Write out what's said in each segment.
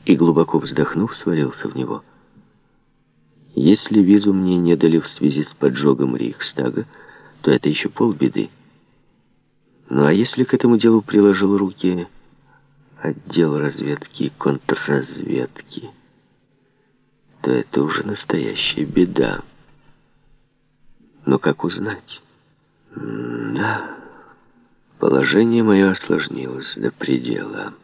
и, глубоко вздохнув, свалился в него. Если визу мне не дали в связи с поджогом Рейхстага, то это еще полбеды. Ну а если к этому делу приложил руки отдел разведки и контрразведки, то это уже настоящая беда. Но как узнать? Да, положение мое осложнилось до предела.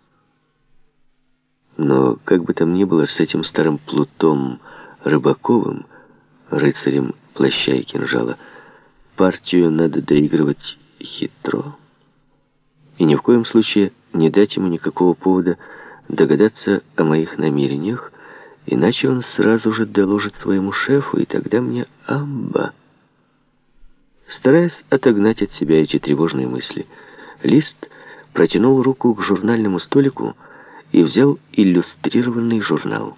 Но как бы там ни было, с этим старым плутом Рыбаковым, рыцарем плаща и кинжала, партию надо доигрывать хитро. И ни в коем случае не дать ему никакого повода догадаться о моих намерениях, иначе он сразу же доложит своему шефу, и тогда мне амба. Стараясь отогнать от себя эти тревожные мысли, Лист протянул руку к журнальному столику и взял иллюстрированный журнал.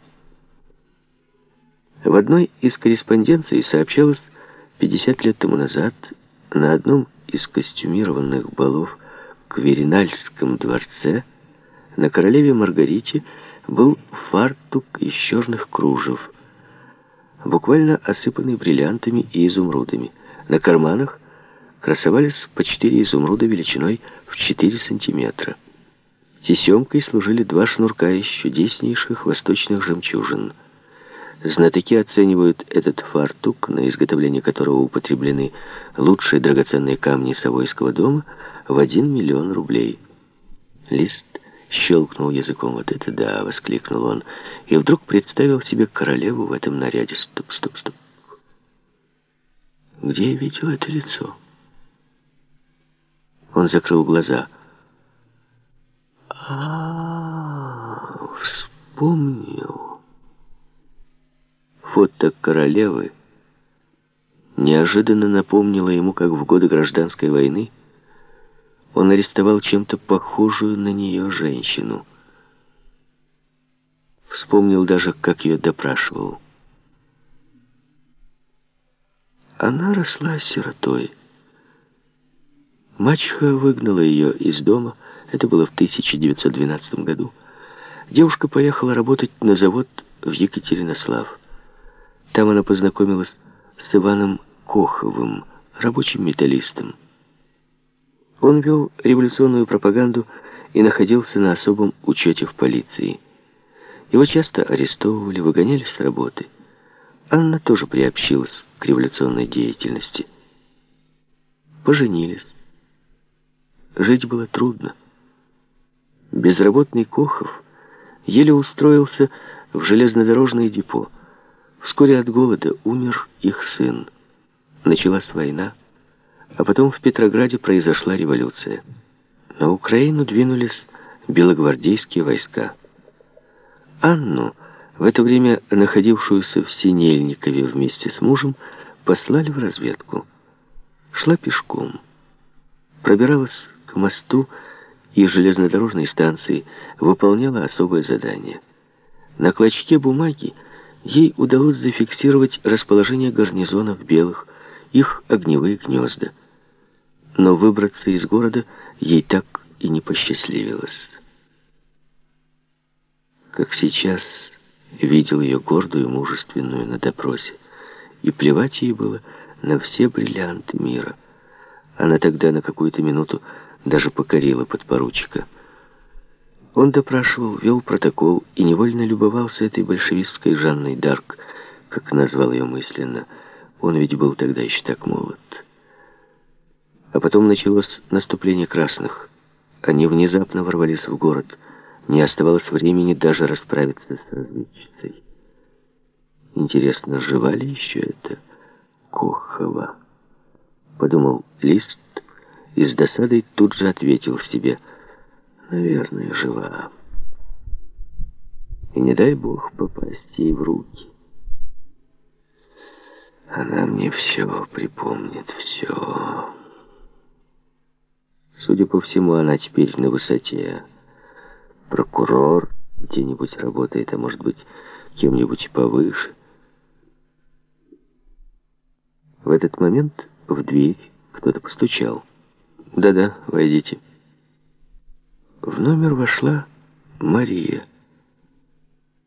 В одной из корреспонденций сообщалось, 50 лет тому назад на одном из костюмированных балов в Кверинальском дворце на королеве Маргарите был фартук из черных кружев, буквально осыпанный бриллиантами и изумрудами. На карманах красовались по 4 изумруда величиной в 4 сантиметра. Тесемкой служили 2 шнурка из чудеснейших восточных жемчужин. Знатоки оценивают этот фартук, на изготовление которого употреблены лучшие драгоценные камни Савойского дома, в 1 миллион рублей. Лист щелкнул языком. «Вот это да!» — воскликнул он. И вдруг представил себе королеву в этом наряде. Стоп, стоп, стоп. Где я видел это лицо? Он закрыл глаза. Вспомнил. Фото королевы неожиданно напомнило ему, как в годы гражданской войны он арестовал чем-то похожую на нее женщину. Вспомнил даже, как ее допрашивал. Она росла сиротой. Мачеха выгнала ее из дома. Это было в 1912 году. Девушка поехала работать на завод в Екатеринослав. Там она познакомилась с Иваном Коховым, рабочим металлистом. Он вел революционную пропаганду и находился на особом учете в полиции. Его часто арестовывали, выгоняли с работы. Анна тоже приобщилась к революционной деятельности. Поженились. Жить было трудно. Безработный Кохов еле устроился в железнодорожное депо. Вскоре от голода умер их сын. Началась война, а потом в Петрограде произошла революция. На Украину двинулись белогвардейские войска. Анну, в это время находившуюся в Синельникове вместе с мужем, послали в разведку. Шла пешком, пробиралась к мосту и железнодорожной станции, выполняла особое задание. На клочке бумаги ей удалось зафиксировать расположение гарнизонов белых, их огневые гнезда. Но выбраться из города ей так и не посчастливилось. Как сейчас видел ее гордую и мужественную на допросе, и плевать ей было на все бриллианты мира. Она тогда на какую-то минуту даже покорила подпоручика. Он допрашивал, вел протокол и невольно любовался этой большевистской Жанной Дарк, как назвал ее мысленно. Он ведь был тогда еще так молод. А потом началось наступление красных. Они внезапно ворвались в город. Не оставалось времени даже расправиться с разведчицей. Интересно, жива ли еще эта Кохова? Подумал Лист и с досадой тут же ответил себе: наверное, жива. И не дай бог попасть ей в руки. Она мне все припомнит, все. Судя по всему, она теперь на высоте. Прокурор где-нибудь работает, а может быть, кем-нибудь повыше. В этот момент в дверь кто-то постучал. «Да-да, войдите». В номер вошла Мария.